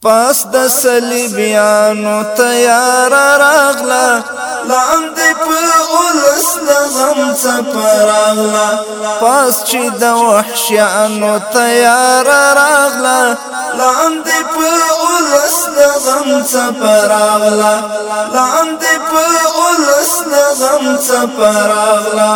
پاس د صلیبیانو تیار راغلا لاندې په اولس نغم څپراغلا پاس چې د وحشیانو تیار راغلا لاندې په اولس نغم څپراغلا لاندې په اولس نغم څپراغلا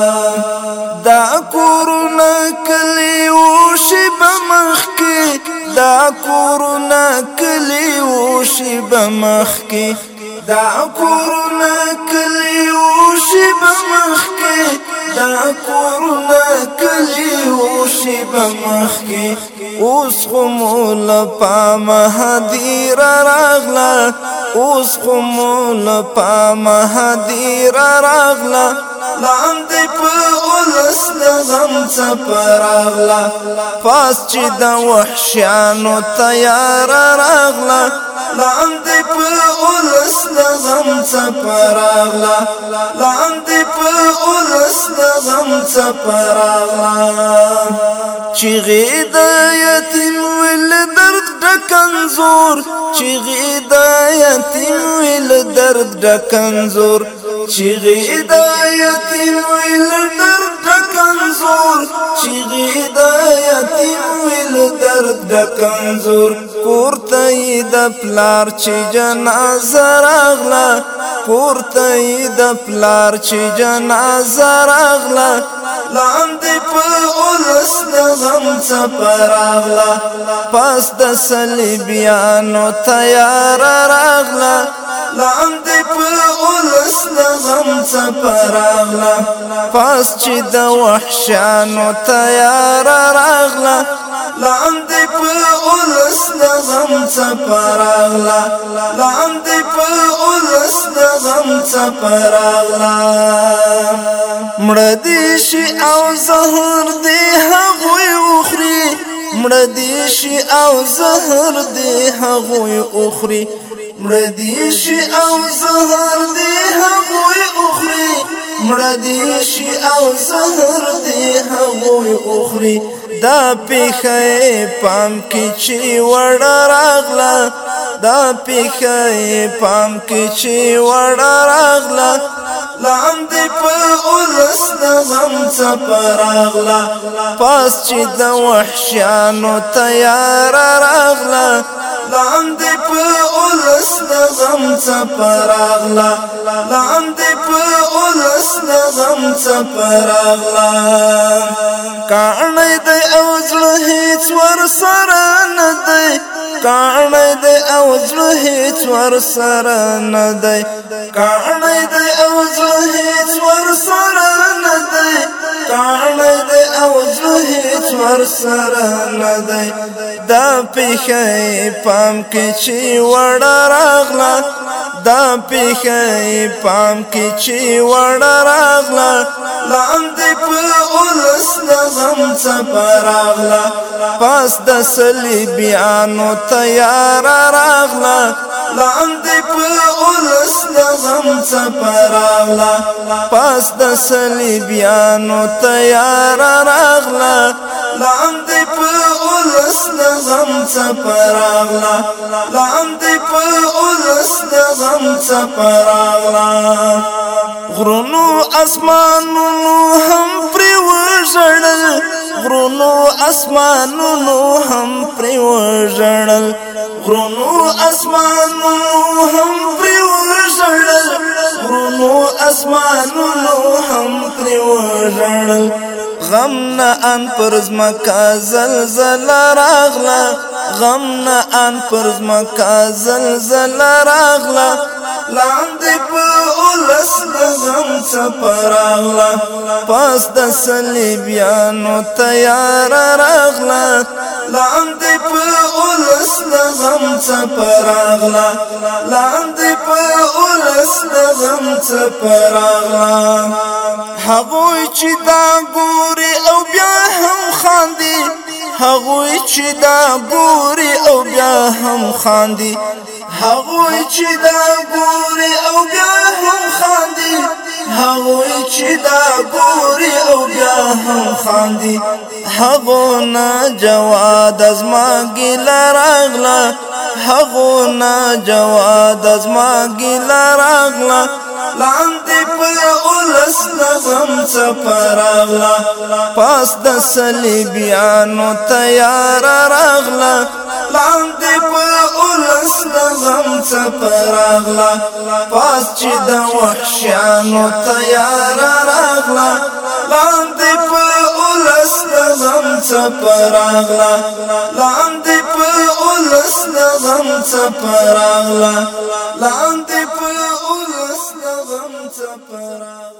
دا کورونه کلی وشي بمخ کې دا کورونه کلی وشي بمخ کې دا کورونه کلی وشي بمخ کې دا کورونه کلی وشي بمخ کې اوس خمول پام هدیر راغلا اوس خمول پام هدیر راغلا لاندې په اولس نغم څپراغلا پاس چې د وحشیانو تیار راغلا لاندې په اولس نغم څپراغلا لاندې په اولس نغم څپراغلا چیغې د یتیم ول درد ډکنزور چیغې د یتیم ول درد ډکنزور چیغې د یتیم ول درد ډکنزور چیغې د یتیم ول درد ډکنزور کورته د پلار چې جنازه راغلا کورته د پلار چې جنازه راغلا لاندې په اولس نغم څپراغلا پاس د صلیبیانو تیار راغلا لاندې په اولس نغم څپراغلا پاس چې د وحشیانو تیار راغلا لاندې په اولس نغم څپراغلا لاندې په اولس نغم څپراغلا مړه دې شي او زهر دې هغوی اخري مړه دې شي او زهر دې هغوی اخري مړه دې شي او زهر دې هغوی اخري مړه دې شي او زهر دې هغوی اخري دا پیخه پام کې چې وړ راغلا دا پیخه پام کې چې وړ راغلا لاندې په اولس نغم څپراغلا پاس چې د وحشیانو تیار راغلا لاندې په اولس نغم څپراغلا لاندې په اولس نغم څپراغلا کاڼی دی او زړه هیڅ ورسره نه دی کاڼی دی او زړه هیڅ ورسره نه دی کاڼی دی او زړه هیڅ ورسره نه دی کاڼی دی او زړه هیڅ ورسره نه دی دا پیښه پام کې چې وړ راغلا دا پیښه پام کې چې وړ راغلا لاندې په اولس نغم څپراغلا پاس د صلیبیانو تیار راغلا لاندې په اولس نغم څپراغلا پاس د صلیبیانو تیار راغلا لاندې په اولس نغم څپراغلا لاندې په اولس نغم څپراغلا غرونو اسمانونو هم پرې وژړل غرونو اسمانونو هم پرې وژړل غرونو اسمانونو هم پرې وژړل غرونو اسمانونو هم پرې وژړل غم نه ان پر زمکا زلزل راغلا غم نه ان پر زمکا زلزل راغلا لاندې په اولس نغم څپراغلا پاس د صلیبیانو تیار راغلا لاندې په اولس نغم څپراغلا لاندې په اولس نغم څپراغلا هغوی چې دا ګوري او بیا هم خاندي هغوی چې دا ګوري او بیا هم خاندي هغوی چې دا ګوري او بیا هم خاندي هغوی چې دا ګوري او بیا هم خاندي هغو نه جواد از ما ګیله راغله هغونا جواد ازما ګیله راغله لاندې په اولس نظم څپه راغله پاس د صلیبیانو تیار راغله لاندې په اولس نظم څپه راغله پاس چې د وحشیانو تیار راغله لاندې په اولس نظم څپه راغله لاندې په اولس نظم څپه راغله لاندې په اولس نظم څپه راغله